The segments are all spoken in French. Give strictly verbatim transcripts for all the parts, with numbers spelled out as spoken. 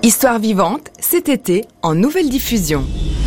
Histoire vivante, cet été, en nouvelle diffusion.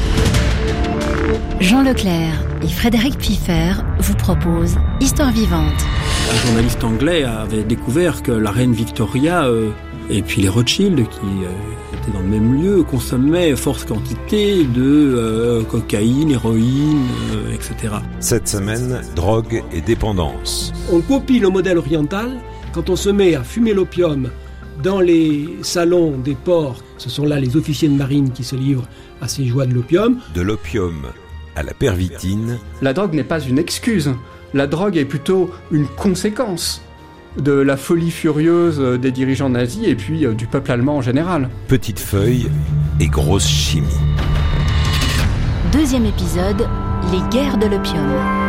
Jean Leclerc et Frédéric Piffer vous proposent Histoire vivante. Un journaliste anglais avait découvert que la reine Victoria euh, et puis les Rothschild, qui euh, étaient dans le même lieu, consommaient forte quantité de euh, cocaïne, héroïne, euh, et cetera. Cette semaine, drogue et dépendance. On copie le modèle oriental quand on se met à fumer l'opium dans les salons des ports. Ce sont là les officiers de marine qui se livrent à ces joies de l'opium. De l'opium à la pervitine. La drogue n'est pas une excuse. La drogue est plutôt une conséquence de la folie furieuse des dirigeants nazis et puis du peuple allemand en général. Petite feuille et grosse chimie. Deuxième épisode, les guerres de l'opium.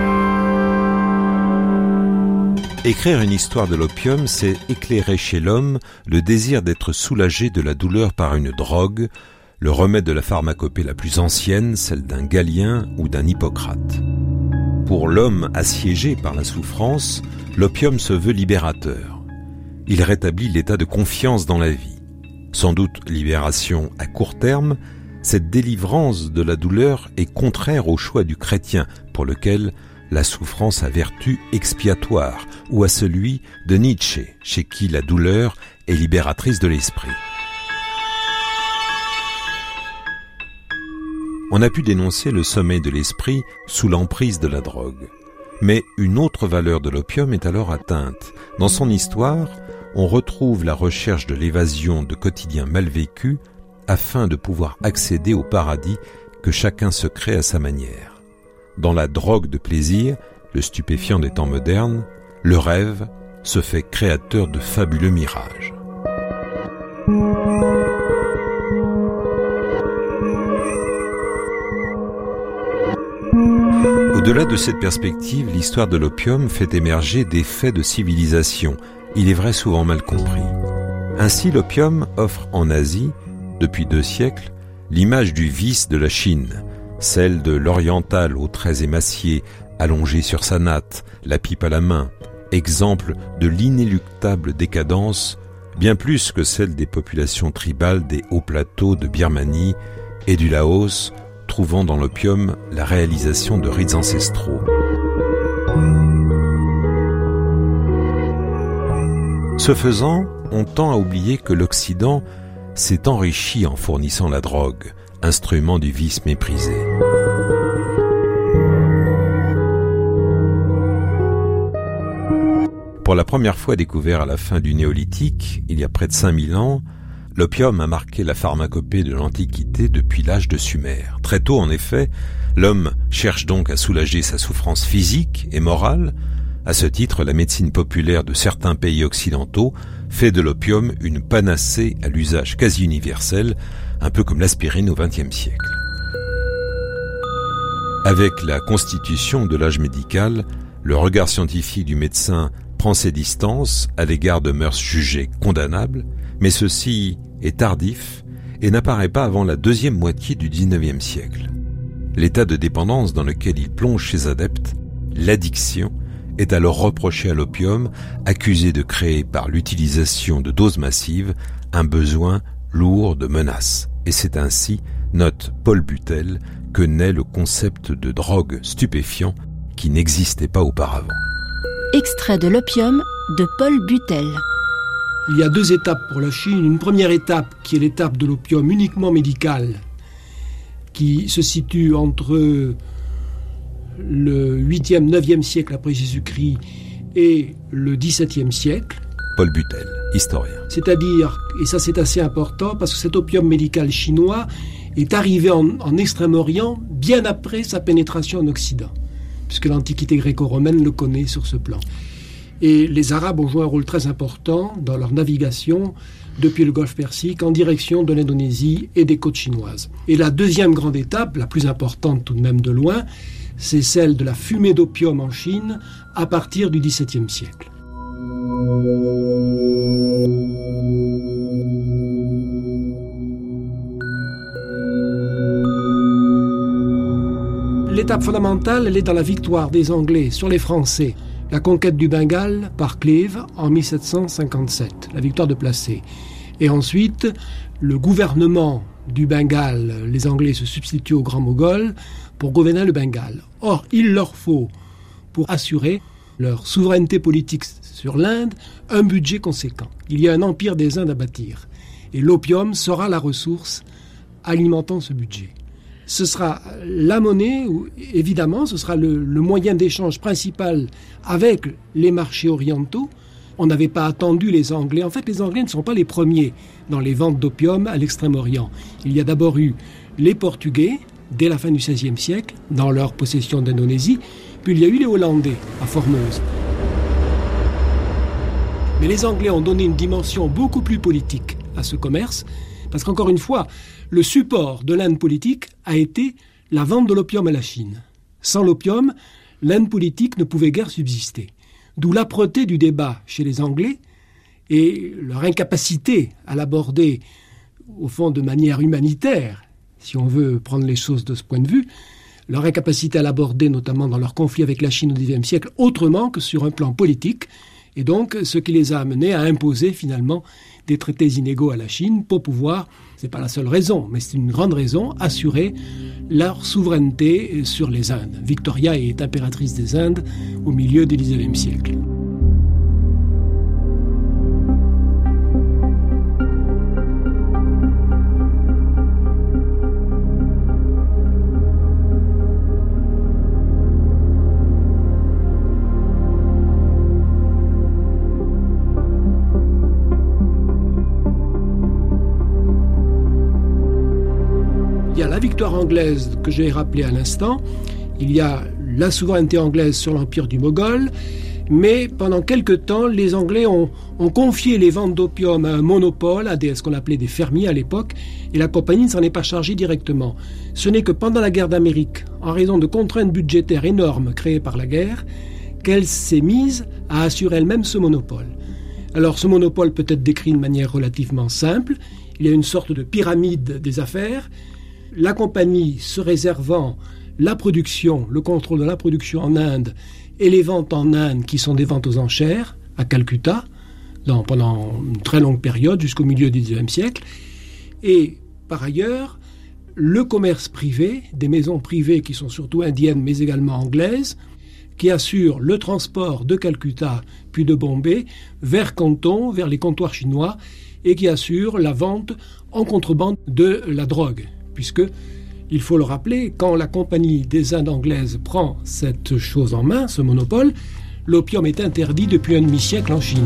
Écrire une histoire de l'opium, c'est éclairer chez l'homme le désir d'être soulagé de la douleur par une drogue, le remède de la pharmacopée la plus ancienne, celle d'un Galien ou d'un Hippocrate. Pour l'homme assiégé par la souffrance, l'opium se veut libérateur. Il rétablit l'état de confiance dans la vie. Sans doute libération à court terme, cette délivrance de la douleur est contraire au choix du chrétien, pour lequel la souffrance a vertu expiatoire, ou à celui de Nietzsche, chez qui la douleur est libératrice de l'esprit. On a pu dénoncer le sommeil de l'esprit sous l'emprise de la drogue. Mais une autre valeur de l'opium est alors atteinte. Dans son histoire, on retrouve la recherche de l'évasion de quotidiens mal vécus afin de pouvoir accéder au paradis que chacun se crée à sa manière. Dans la drogue de plaisir, le stupéfiant des temps modernes, le rêve se fait créateur de fabuleux mirages. Au-delà de cette perspective, l'histoire de l'opium fait émerger des faits de civilisation, il est vrai souvent mal compris. Ainsi, l'opium offre en Asie, depuis deux siècles, l'image du vice de la Chine, celle de l'oriental aux traits émaciés, allongé sur sa natte, la pipe à la main, exemple de l'inéluctable décadence, bien plus que celle des populations tribales des hauts plateaux de Birmanie et du Laos, trouvant dans l'opium la réalisation de rites ancestraux. Ce faisant, on tend à oublier que l'Occident s'est enrichi en fournissant la drogue, instrument du vice méprisé. Pour la première fois découvert à la fin du Néolithique, il y a près de cinq mille ans, l'opium a marqué la pharmacopée de l'Antiquité depuis l'âge de Sumer. Très tôt, en effet, l'homme cherche donc à soulager sa souffrance physique et morale. À ce titre, la médecine populaire de certains pays occidentaux fait de l'opium une panacée à l'usage quasi universel, un peu comme l'aspirine au vingtième siècle. Avec la constitution de l'âge médical, le regard scientifique du médecin prend ses distances à l'égard de mœurs jugées condamnables, mais ceci est tardif et n'apparaît pas avant la deuxième moitié du dix-neuvième siècle. L'état de dépendance dans lequel il plonge ses adeptes, l'addiction, est alors reproché à l'opium, accusé de créer par l'utilisation de doses massives un besoin lourd de menaces. Et c'est ainsi, note Paul Butel, que naît le concept de drogue stupéfiant qui n'existait pas auparavant. Extrait de l'opium de Paul Butel. Il y a deux étapes pour la Chine. Une première étape qui est l'étape de l'opium uniquement médical, qui se situe entre le huitième, neuvième siècle après Jésus-Christ et le dix-septième siècle. Paul Butel, historien. C'est-à-dire, et ça c'est assez important, parce que cet opium médical chinois est arrivé en, en Extrême-Orient bien après sa pénétration en Occident, puisque l'Antiquité gréco-romaine le connaît sur ce plan. Et les Arabes ont joué un rôle très important dans leur navigation depuis le Golfe Persique en direction de l'Indonésie et des côtes chinoises. Et la deuxième grande étape, la plus importante tout de même de loin, c'est celle de la fumée d'opium en Chine à partir du dix-septième siècle. L'étape fondamentale, elle est dans la victoire des Anglais sur les Français. La conquête du Bengale par Clive en mille sept cent cinquante-sept, la victoire de Placé. Et ensuite, le gouvernement du Bengale, les Anglais se substituent aux Grands Moghols pour gouverner le Bengale. Or, il leur faut, pour assurer leur souveraineté politique sur l'Inde, un budget conséquent. Il y a un empire des Indes à bâtir. Et l'opium sera la ressource alimentant ce budget. Ce sera la monnaie, ou, évidemment, ce sera le, le moyen d'échange principal avec les marchés orientaux. On n'avait pas attendu les Anglais. En fait, les Anglais ne sont pas les premiers dans les ventes d'opium à l'Extrême-Orient. Il y a d'abord eu les Portugais, dès la fin du seizième siècle, dans leur possession d'Indonésie, puis il y a eu les Hollandais, à Formose. Mais les Anglais ont donné une dimension beaucoup plus politique à ce commerce, parce qu'encore une fois, le support de l'Inde politique a été la vente de l'opium à la Chine. Sans l'opium, l'Inde politique ne pouvait guère subsister. D'où l'âpreté du débat chez les Anglais et leur incapacité à l'aborder, au fond, de manière humanitaire, si on veut prendre les choses de ce point de vue, leur incapacité à l'aborder, notamment dans leur conflit avec la Chine au dix-neuvième siècle, autrement que sur un plan politique, et donc ce qui les a amenés à imposer finalement des traités inégaux à la Chine pour pouvoir, c'est pas la seule raison, mais c'est une grande raison, assurer leur souveraineté sur les Indes. Victoria est impératrice des Indes au milieu du dix-neuvième siècle. Il y a la victoire anglaise que j'ai rappelée à l'instant, il y a la souveraineté anglaise sur l'empire du Moghol, mais pendant quelque temps, les Anglais ont, ont confié les ventes d'opium à un monopole, à des, ce qu'on appelait des fermiers à l'époque, et la compagnie ne s'en est pas chargée directement. Ce n'est que pendant la guerre d'Amérique, en raison de contraintes budgétaires énormes créées par la guerre, qu'elle s'est mise à assurer elle-même ce monopole. Alors ce monopole peut être décrit de manière relativement simple, il y a une sorte de pyramide des affaires, la compagnie se réservant la production, le contrôle de la production en Inde et les ventes en Inde qui sont des ventes aux enchères à Calcutta dans, pendant une très longue période jusqu'au milieu du dix-neuvième siècle. Et par ailleurs, le commerce privé, des maisons privées qui sont surtout indiennes mais également anglaises, qui assurent le transport de Calcutta puis de Bombay vers Canton, vers les comptoirs chinois et qui assurent la vente en contrebande de la drogue. Puisque, il faut le rappeler, quand la Compagnie des Indes anglaises prend cette chose en main, ce monopole, l'opium est interdit depuis un demi-siècle en Chine.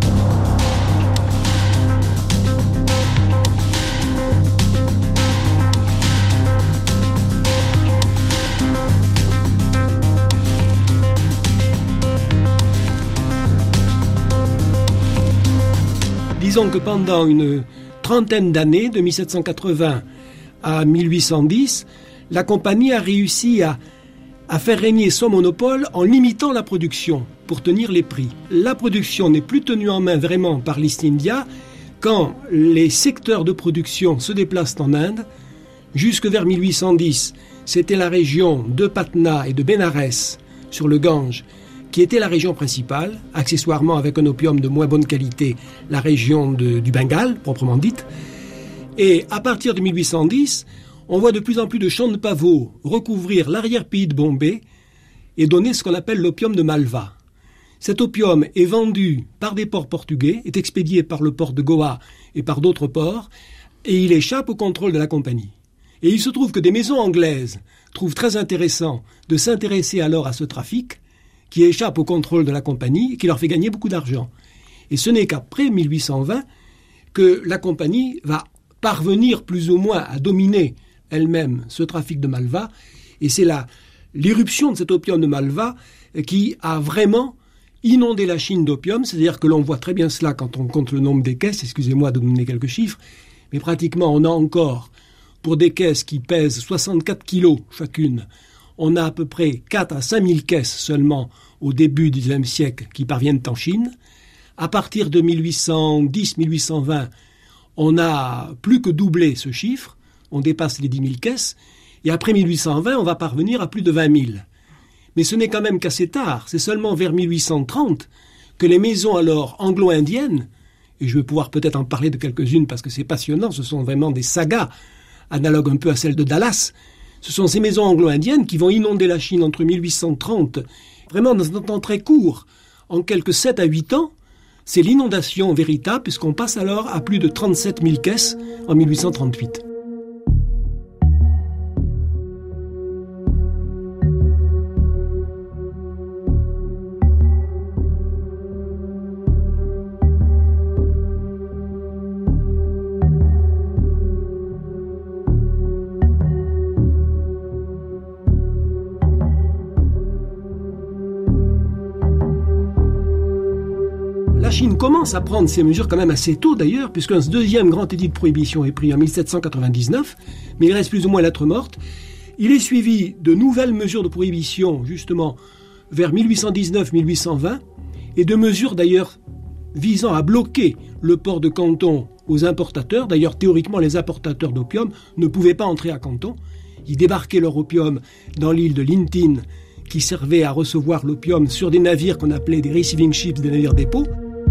Disons que pendant une trentaine d'années, de mille sept cent quatre-vingts à mille huit cent dix, la compagnie a réussi à, à faire régner son monopole en limitant la production pour tenir les prix. La production n'est plus tenue en main vraiment par l'East India quand les secteurs de production se déplacent en Inde. Jusque vers mille huit cent dix, c'était la région de Patna et de Bénarès sur le Gange qui était la région principale, accessoirement avec un opium de moins bonne qualité, la région de, du Bengale, proprement dite. Et à partir de mille huit cent dix, on voit de plus en plus de champs de pavots recouvrir l'arrière-pays de Bombay et donner ce qu'on appelle l'opium de Malva. Cet opium est vendu par des ports portugais, est expédié par le port de Goa et par d'autres ports, et il échappe au contrôle de la compagnie. Et il se trouve que des maisons anglaises trouvent très intéressant de s'intéresser alors à ce trafic qui échappe au contrôle de la compagnie et qui leur fait gagner beaucoup d'argent. Et ce n'est qu'après mille huit cent vingt que la compagnie va parvenir plus ou moins à dominer elle-même ce trafic de Malva. Et c'est là l'irruption de cet opium de Malva qui a vraiment inondé la Chine d'opium. C'est-à-dire que l'on voit très bien cela quand on compte le nombre des caisses. Excusez-moi de donner quelques chiffres. Mais pratiquement, on a encore, pour des caisses qui pèsent soixante-quatre kilos chacune, on a à peu près quatre à cinq mille caisses seulement au début du dix-neuvième siècle qui parviennent en Chine. À partir de mille huit cent dix à mille huit cent vingt, on a plus que doublé ce chiffre, on dépasse les dix mille caisses, et après mille huit cent vingt, on va parvenir à plus de vingt mille. Mais ce n'est quand même qu'assez tard, c'est seulement vers mille huit cent trente que les maisons alors anglo-indiennes, et je vais pouvoir peut-être en parler de quelques-unes parce que c'est passionnant, ce sont vraiment des sagas, analogues un peu à celles de Dallas. Ce sont ces maisons anglo-indiennes qui vont inonder la Chine entre mille huit cent trente, vraiment dans un temps très court, en quelques sept à huit ans. C'est l'inondation véritable, puisqu'on passe alors à plus de trente-sept mille caisses en mille huit cent trente-huit. La Chine commence à prendre ces mesures quand même assez tôt d'ailleurs, puisqu'un deuxième grand édit de prohibition est pris en mille sept cent quatre-vingt-dix-neuf, mais il reste plus ou moins lettre morte. Il est suivi de nouvelles mesures de prohibition, justement, vers mille huit cent dix-neuf mille huit cent vingt, et de mesures d'ailleurs visant à bloquer le port de Canton aux importateurs. D'ailleurs, théoriquement, les importateurs d'opium ne pouvaient pas entrer à Canton. Ils débarquaient leur opium dans l'île de Lintin, qui servait à recevoir l'opium sur des navires qu'on appelait des receiving ships, des navires dépôts.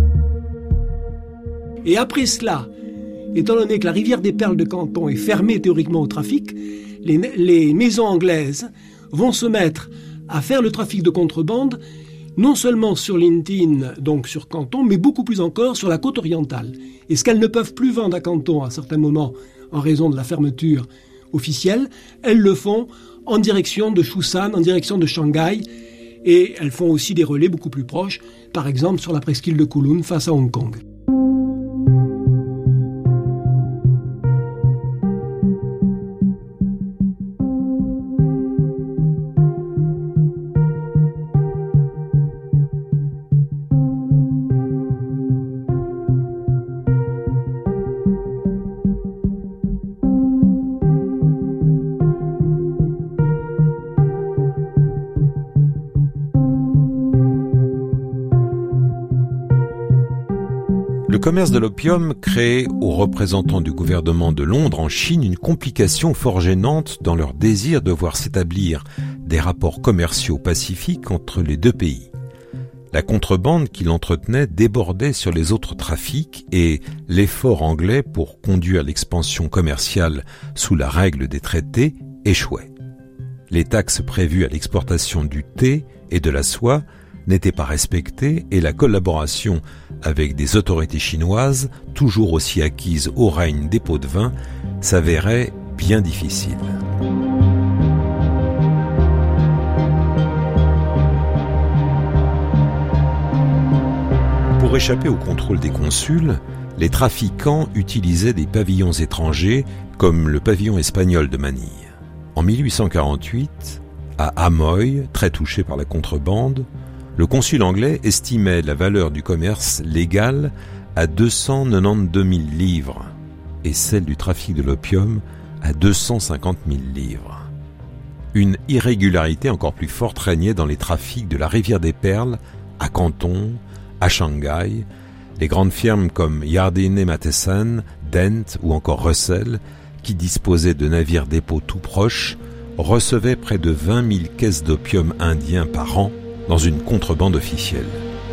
Et après cela, étant donné que la rivière des Perles de Canton est fermée théoriquement au trafic, les, les maisons anglaises vont se mettre à faire le trafic de contrebande, non seulement sur Lintin, donc sur Canton, mais beaucoup plus encore sur la côte orientale. Et ce qu'elles ne peuvent plus vendre à Canton à certains moments, en raison de la fermeture officielle, elles le font en direction de Chusan, en direction de Shanghai, et elles font aussi des relais beaucoup plus proches, par exemple sur la presqu'île de Kowloon face à Hong Kong. Le commerce de l'opium crée aux représentants du gouvernement de Londres en Chine une complication fort gênante dans leur désir de voir s'établir des rapports commerciaux pacifiques entre les deux pays. La contrebande qu'il entretenait débordait sur les autres trafics et l'effort anglais pour conduire l'expansion commerciale sous la règle des traités échouait. Les taxes prévues à l'exportation du thé et de la soie n'était pas respectée et la collaboration avec des autorités chinoises, toujours aussi acquises au règne des pots de vin, s'avérait bien difficile. Pour échapper au contrôle des consuls, les trafiquants utilisaient des pavillons étrangers comme le pavillon espagnol de Manille. En mille huit cent quarante-huit, à Amoy, très touché par la contrebande, le consul anglais estimait la valeur du commerce légal à deux cent quatre-vingt-douze mille livres et celle du trafic de l'opium à deux cent cinquante mille livres. Une irrégularité encore plus forte régnait dans les trafics de la rivière des Perles à Canton, à Shanghai. Les grandes firmes comme Jardine et Matheson, Dent ou encore Russell, qui disposaient de navires dépôts tout proches, recevaient près de vingt mille caisses d'opium indien par an dans une contrebande officielle.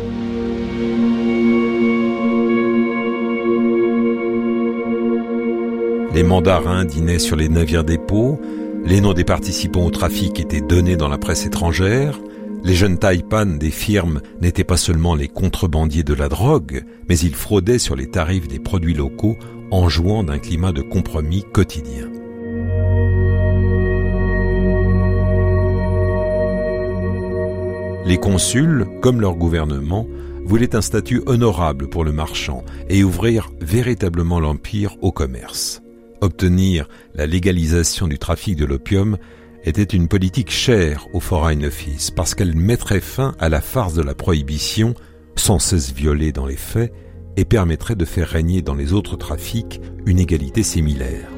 Les mandarins dînaient sur les navires dépôts, les noms des participants au trafic étaient donnés dans la presse étrangère, les jeunes taipan des firmes n'étaient pas seulement les contrebandiers de la drogue, mais ils fraudaient sur les tarifs des produits locaux en jouant d'un climat de compromis quotidien. Les consuls, comme leur gouvernement, voulaient un statut honorable pour le marchand et ouvrir véritablement l'empire au commerce. Obtenir la légalisation du trafic de l'opium était une politique chère au Foreign Office parce qu'elle mettrait fin à la farce de la prohibition, sans cesse violée dans les faits, et permettrait de faire régner dans les autres trafics une égalité similaire.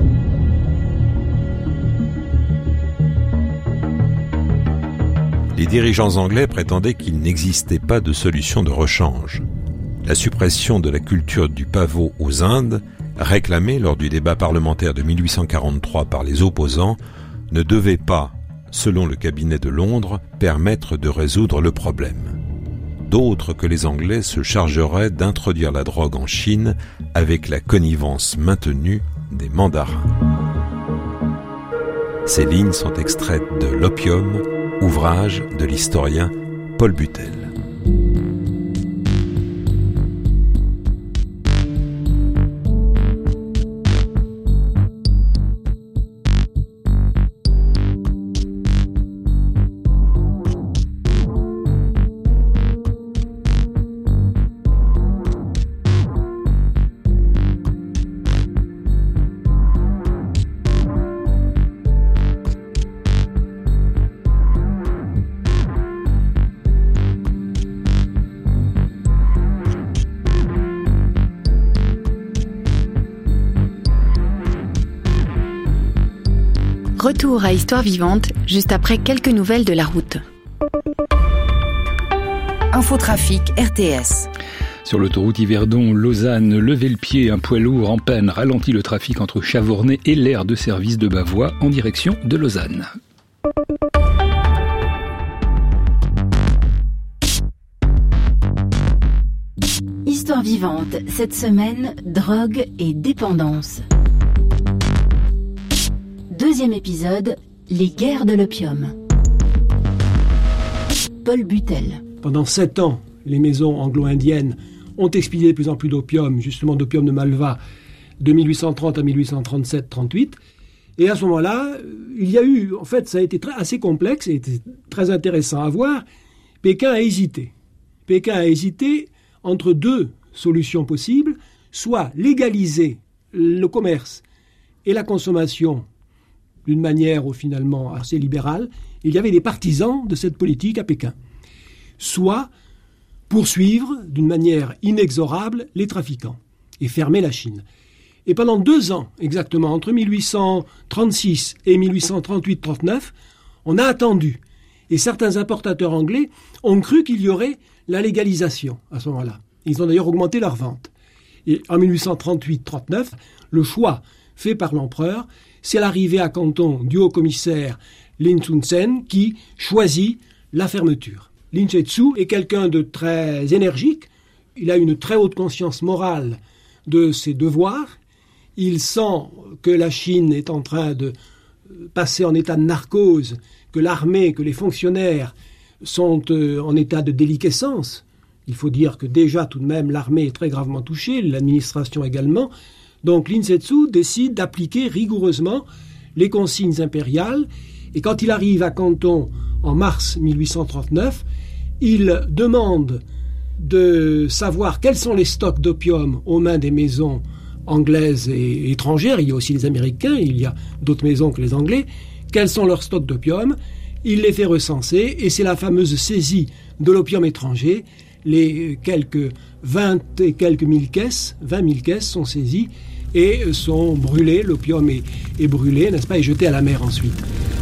Les dirigeants anglais prétendaient qu'il n'existait pas de solution de rechange. La suppression de la culture du pavot aux Indes, réclamée lors du débat parlementaire de mille huit cent quarante-trois par les opposants, ne devait pas, selon le cabinet de Londres, permettre de résoudre le problème. d'autres que les Anglais se chargeraient d'introduire la drogue en Chine avec la connivence maintenue des mandarins. Ces lignes sont extraites de L'Opium, ouvrage de l'historien Paul Butel. Retour à Histoire vivante, juste après quelques nouvelles de la route. Infotrafic R T S. Sur l'autoroute Yverdon-Lausanne, levez le pied, un poids lourd en panne ralentit le trafic entre Chavornay et l'aire de service de Bavois en direction de Lausanne. Histoire vivante, cette semaine, drogue et dépendance. Deuxième épisode, les guerres de l'opium. Paul Butel. Pendant sept ans, les maisons anglo-indiennes ont expédié de plus en plus d'opium, justement d'opium de Malva, de mille huit cent trente à mille huit cent trente-sept trente-huit. Et à ce moment-là, il y a eu, en fait, ça a été très, assez complexe et très intéressant à voir. Pékin a hésité. Pékin a hésité entre deux solutions possibles, soit légaliser le commerce et la consommation d'une manière finalement assez libérale. Il y avait des partisans de cette politique à Pékin. Soit poursuivre d'une manière inexorable les trafiquants et fermer la Chine. Et pendant deux ans, exactement, entre mille huit cent trente-six et mille huit cent trente-huit trente-neuf, on a attendu. Et certains importateurs anglais ont cru qu'il y aurait la légalisation à ce moment-là. Ils ont d'ailleurs augmenté leurs ventes. Et en mille huit cent trente-huit trente-neuf, le choix fait par l'empereur, c'est l'arrivée à Canton du haut-commissaire Lin Chun-sen qui choisit la fermeture. Lin Chetsu est quelqu'un de très énergique, il a une très haute conscience morale de ses devoirs, il sent que la Chine est en train de passer en état de narcose, que l'armée, que les fonctionnaires sont en état de déliquescence. Il faut dire que déjà tout de même l'armée est très gravement touchée, l'administration également. Donc Lin Chetsu décide d'appliquer rigoureusement les consignes impériales et quand il arrive à Canton en mars mille huit cent trente-neuf, il demande de savoir quels sont les stocks d'opium aux mains des maisons anglaises et étrangères. Il y a aussi les Américains, il y a d'autres maisons que les Anglais. Quels sont leurs stocks d'opium? Il les fait recenser et c'est la fameuse saisie de l'opium étranger. Les quelques vingt et quelques mille caisses, vingt mille caisses sont saisies et sont brûlées. L'opium est, est brûlé, n'est-ce pas, et jeté à la mer ensuite.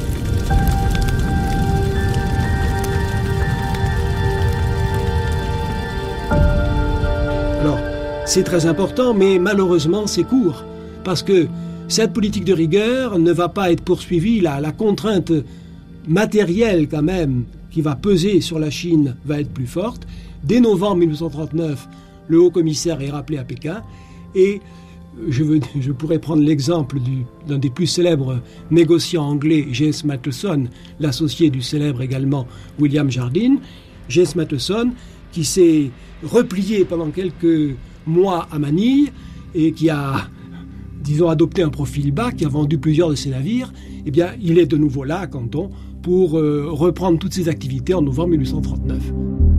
Alors, c'est très important, mais malheureusement, c'est court. Parce que cette politique de rigueur ne va pas être poursuivie. La, la contrainte matérielle, quand même, qui va peser sur la Chine, va être plus forte. Dès novembre mille huit cent trente-neuf, le haut-commissaire est rappelé à Pékin et je, veux, je pourrais prendre l'exemple du, d'un des plus célèbres négociants anglais, J S Matheson, l'associé du célèbre également William Jardine. J S Matheson, qui s'est replié pendant quelques mois à Manille et qui a, disons, adopté un profil bas, qui a vendu plusieurs de ses navires, eh bien, il est de nouveau là à Canton pour euh, reprendre toutes ses activités en novembre mille huit cent trente-neuf.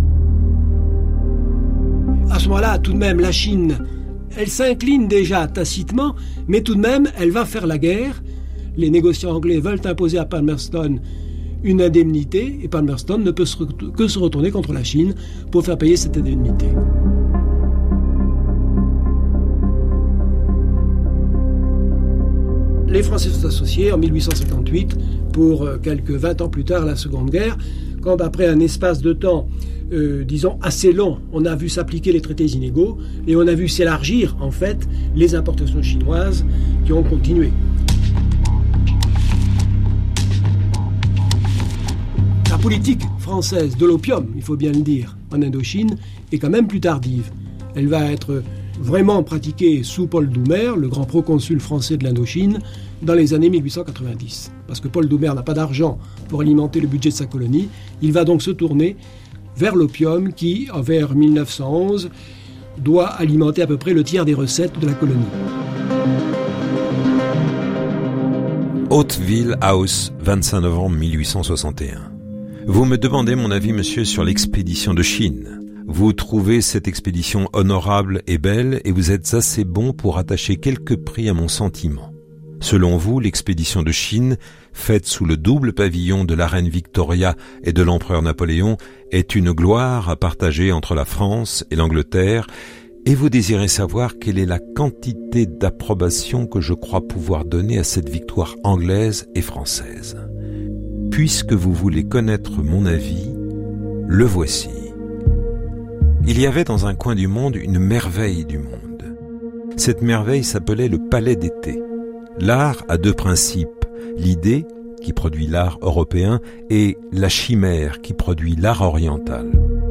À ce moment-là, tout de même, la Chine, elle s'incline déjà tacitement, mais tout de même, elle va faire la guerre. Les négociants anglais veulent imposer à Palmerston une indemnité, et Palmerston ne peut se, que se retourner contre la Chine pour faire payer cette indemnité. Les Français sont associés en mille huit cent cinquante-huit pour quelques vingt ans plus tard la Seconde Guerre, quand après un espace de temps, euh, disons, assez long, on a vu s'appliquer les traités inégaux et on a vu s'élargir, en fait, les importations chinoises qui ont continué. La politique française de l'opium, il faut bien le dire, en Indochine est quand même plus tardive. Elle va être vraiment pratiquée sous Paul Doumer, le grand proconsul français de l'Indochine, dans les années mille huit cent quatre-vingt-dix. Parce que Paul Doumer n'a pas d'argent pour alimenter le budget de sa colonie, il va donc se tourner vers l'opium qui, vers mille neuf cent onze, doit alimenter à peu près le tiers des recettes de la colonie. Hauteville House, vingt-cinq novembre mille huit cent soixante et un. Vous me demandez mon avis, monsieur, sur l'expédition de Chine. Vous trouvez cette expédition honorable et belle et vous êtes assez bon pour attacher quelque prix à mon sentiment. Selon vous, l'expédition de Chine, faite sous le double pavillon de la reine Victoria et de l'empereur Napoléon, est une gloire à partager entre la France et l'Angleterre, et vous désirez savoir quelle est la quantité d'approbation que je crois pouvoir donner à cette victoire anglaise et française. Puisque vous voulez connaître mon avis, le voici. Il y avait dans un coin du monde une merveille du monde. Cette merveille s'appelait le palais d'été. L'art a deux principes, l'idée, qui produit l'art européen, et la chimère, qui produit l'art oriental.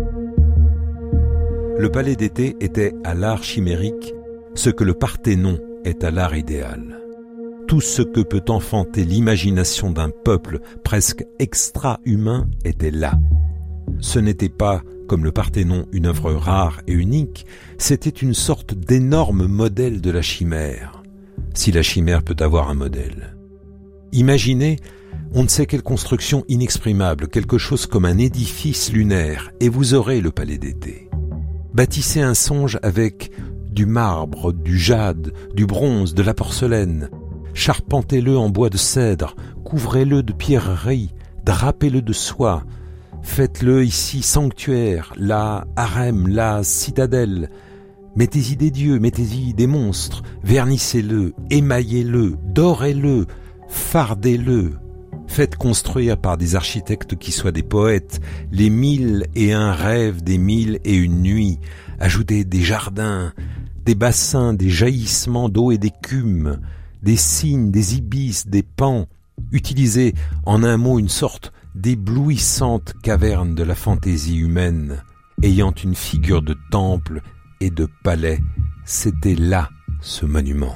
Le palais d'été était à l'art chimérique ce que le Parthénon est à l'art idéal. Tout ce que peut enfanter l'imagination d'un peuple presque extra-humain était là. Ce n'était pas, comme le Parthénon, une œuvre rare et unique, c'était une sorte d'énorme modèle de la chimère, si la chimère peut avoir un modèle. Imaginez, on ne sait quelle construction inexprimable, quelque chose comme un édifice lunaire, et vous aurez le palais d'été. Bâtissez un songe avec du marbre, du jade, du bronze, de la porcelaine. Charpentez-le en bois de cèdre, couvrez-le de pierreries, drapez-le de soie. Faites-le ici sanctuaire, là harem, là citadelle. Mettez-y des dieux, mettez-y des monstres, vernissez-le, émaillez-le, dorez-le, fardez-le. Faites construire par des architectes qui soient des poètes les mille et un rêves des mille et une nuits. Ajoutez des jardins, des bassins, des jaillissements d'eau et d'écume, des cygnes, des ibis, des pans. Utilisez en un mot une sorte d'éblouissante caverne de la fantaisie humaine, ayant une figure de temple et de palais. C'était là ce monument.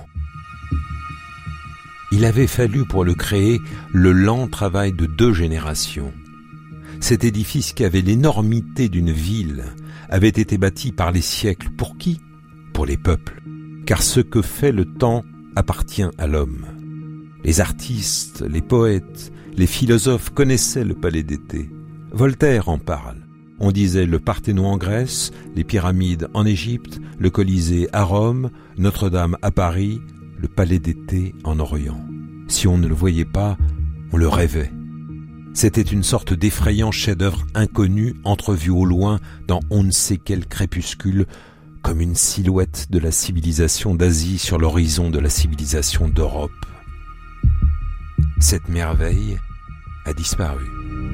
Il avait fallu pour le créer le lent travail de deux générations. Cet édifice qui avait l'énormité d'une ville avait été bâti par les siècles. Pour qui ? Pour les peuples. Car ce que fait le temps appartient à l'homme. Les artistes, les poètes, les philosophes connaissaient le palais d'été. Voltaire en parle. On disait le Parthénon en Grèce, les pyramides en Égypte, le Colisée à Rome, Notre-Dame à Paris, le palais d'été en Orient. Si on ne le voyait pas, on le rêvait. C'était une sorte d'effrayant chef-d'œuvre inconnu, entrevu au loin dans on ne sait quel crépuscule, comme une silhouette de la civilisation d'Asie sur l'horizon de la civilisation d'Europe. Cette merveille a disparu.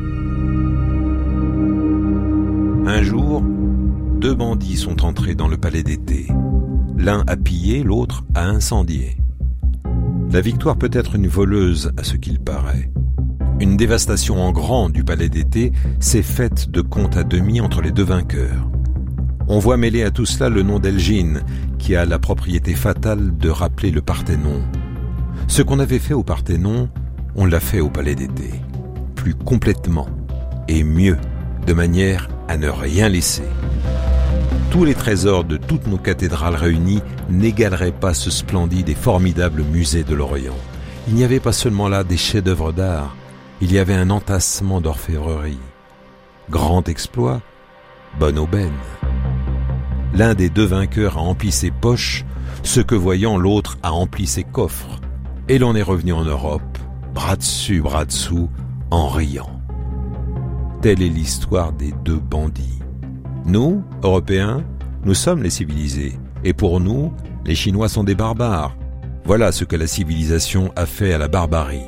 Un jour, deux bandits sont entrés dans le palais d'été. L'un a pillé, l'autre a incendié. La victoire peut être une voleuse à ce qu'il paraît. Une dévastation en grand du palais d'été s'est faite de compte à demi entre les deux vainqueurs. On voit mêler à tout cela le nom d'Elgine, qui a la propriété fatale de rappeler le Parthénon. Ce qu'on avait fait au Parthénon, on l'a fait au palais d'été. Plus complètement et mieux, de manière à ne rien laisser. Tous les trésors de toutes nos cathédrales réunies n'égaleraient pas ce splendide et formidable musée de l'Orient. Il n'y avait pas seulement là des chefs-d'œuvre d'art, il y avait un entassement d'orfèvrerie. Grand exploit, bonne aubaine. L'un des deux vainqueurs a empli ses poches, ce que voyant l'autre a empli ses coffres. Et l'on est revenu en Europe, bras dessus, bras dessous, en riant. Telle est l'histoire des deux bandits. Nous, Européens, nous sommes les civilisés, et pour nous, les Chinois sont des barbares. Voilà ce que la civilisation a fait à la barbarie.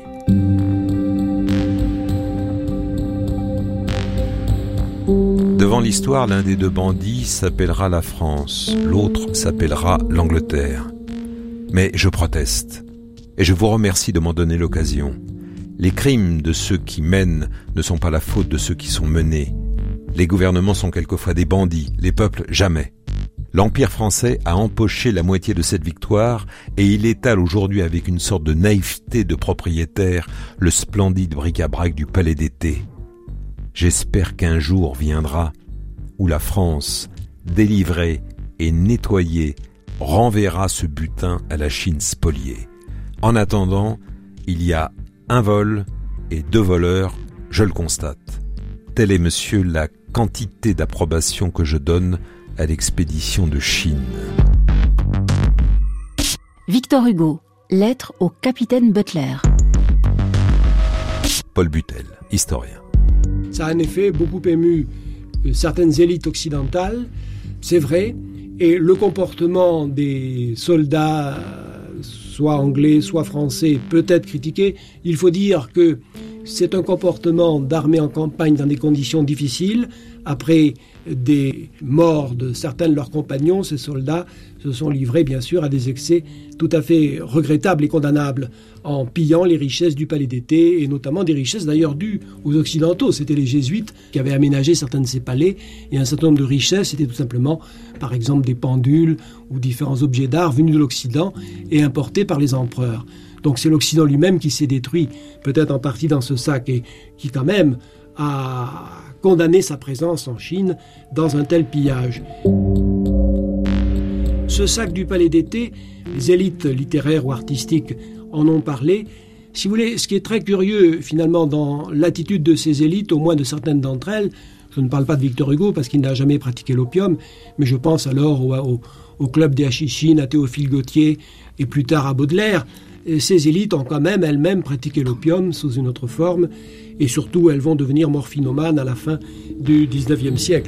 Devant l'histoire, l'un des deux bandits s'appellera la France, l'autre s'appellera l'Angleterre. Mais je proteste, et je vous remercie de m'en donner l'occasion. Les crimes de ceux qui mènent ne sont pas la faute de ceux qui sont menés. Les gouvernements sont quelquefois des bandits, les peuples jamais. L'Empire français a empoché la moitié de cette victoire et il étale aujourd'hui avec une sorte de naïveté de propriétaire le splendide bric-à-brac du palais d'été. J'espère qu'un jour viendra où la France, délivrée et nettoyée, renverra ce butin à la Chine spoliée. En attendant, il y a un vol et deux voleurs, je le constate. Telle est, monsieur, la quantité d'approbation que je donne à l'expédition de Chine. Victor Hugo, lettre au capitaine Butler. Paul Butel, historien. Ça a en effet beaucoup ému certaines élites occidentales, c'est vrai, et le comportement des soldats, soit anglais, soit français, peut être critiqué. Il faut dire que c'est un comportement d'armée en campagne dans des conditions difficiles. Après des morts de certains de leurs compagnons, ces soldats se sont livrés bien sûr à des excès tout à fait regrettables et condamnables en pillant les richesses du palais d'été et notamment des richesses d'ailleurs dues aux Occidentaux. C'était les Jésuites qui avaient aménagé certains de ces palais et un certain nombre de richesses c'était tout simplement par exemple des pendules ou différents objets d'art venus de l'Occident et importés par les empereurs. Donc c'est l'Occident lui-même qui s'est détruit peut-être en partie dans ce sac et qui quand même a condamné sa présence en Chine dans un tel pillage. Ce sac du palais d'été, les élites littéraires ou artistiques en ont parlé. Si vous voulez, ce qui est très curieux finalement dans l'attitude de ces élites, au moins de certaines d'entre elles, je ne parle pas de Victor Hugo parce qu'il n'a jamais pratiqué l'opium, mais je pense alors au, au, au club des Hachichines, à Théophile Gautier et plus tard à Baudelaire. Et ces élites ont quand même elles-mêmes pratiqué l'opium sous une autre forme et surtout elles vont devenir morphinomanes à la fin du dix-neuvième siècle.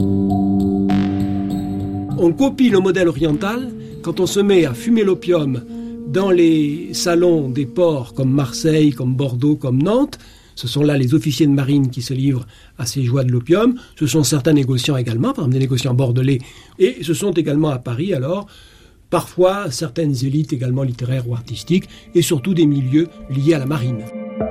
On copie le modèle oriental quand on se met à fumer l'opium dans les salons des ports comme Marseille, comme Bordeaux, comme Nantes. Ce sont là les officiers de marine qui se livrent à ces joies de l'opium. Ce sont certains négociants également, par exemple des négociants bordelais. Et ce sont également à Paris alors parfois certaines élites également littéraires ou artistiques et surtout des milieux liés à la marine.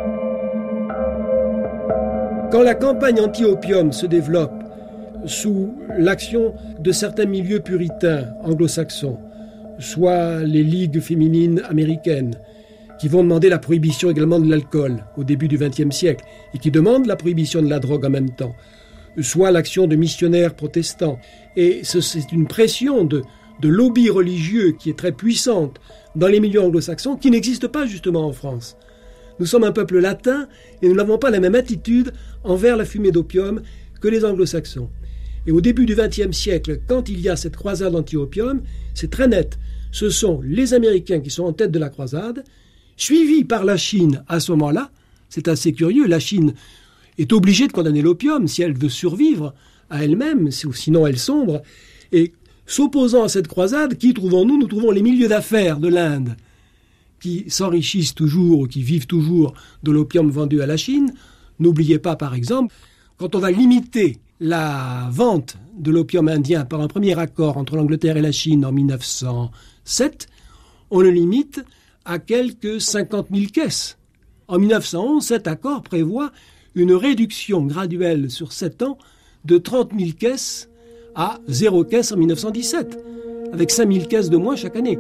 Quand la campagne anti-opium se développe sous l'action de certains milieux puritains anglo-saxons, soit les ligues féminines américaines, qui vont demander la prohibition également de l'alcool au début du vingtième siècle et qui demandent la prohibition de la drogue en même temps, soit l'action de missionnaires protestants. Et c'est une pression de, de lobby religieux qui est très puissante dans les milieux anglo-saxons qui n'existe pas justement en France. Nous sommes un peuple latin et nous n'avons pas la même attitude envers la fumée d'opium que les anglo-saxons. Et au début du vingtième siècle, quand il y a cette croisade anti-opium, c'est très net. Ce sont les Américains qui sont en tête de la croisade, suivis par la Chine à ce moment-là. C'est assez curieux, la Chine est obligée de condamner l'opium si elle veut survivre à elle-même, sinon elle sombre. Et s'opposant à cette croisade, qui trouvons-nous ? Nous trouvons les milieux d'affaires de l'Inde, qui s'enrichissent toujours, qui vivent toujours de l'opium vendu à la Chine. N'oubliez pas, par exemple, quand on va limiter la vente de l'opium indien par un premier accord entre l'Angleterre et la Chine en mille neuf cent sept, on le limite à quelques cinquante mille caisses. En mille neuf cent onze, cet accord prévoit une réduction graduelle sur sept ans de trente mille caisses à zéro caisse en mille neuf cent dix-sept, avec cinq mille caisses de moins chaque année.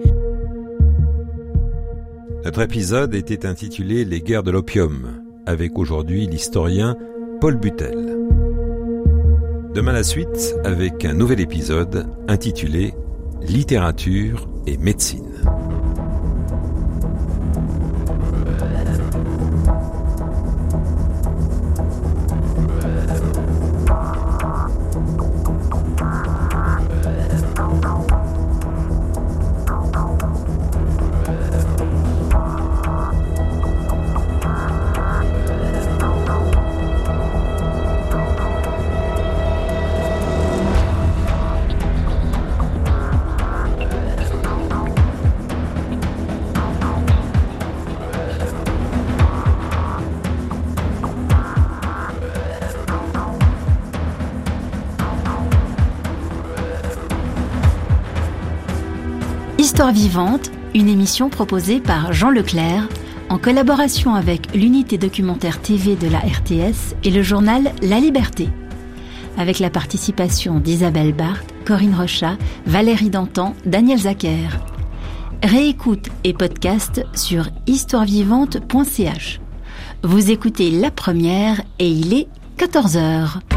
Notre épisode était intitulé « Les guerres de l'opium », avec aujourd'hui l'historien Paul Butel. Demain la suite avec un nouvel épisode intitulé « Littérature et médecine ». Histoire vivante, une émission proposée par Jean Leclerc en collaboration avec l'unité documentaire T V de la R T S et le journal La Liberté. avec la participation d'Isabelle Barthes, Corinne Rochat, Valérie Dantan, Daniel Zacher. Réécoute et podcast sur histoire vivante point c h. Vous écoutez La Première et il est quatorze heures.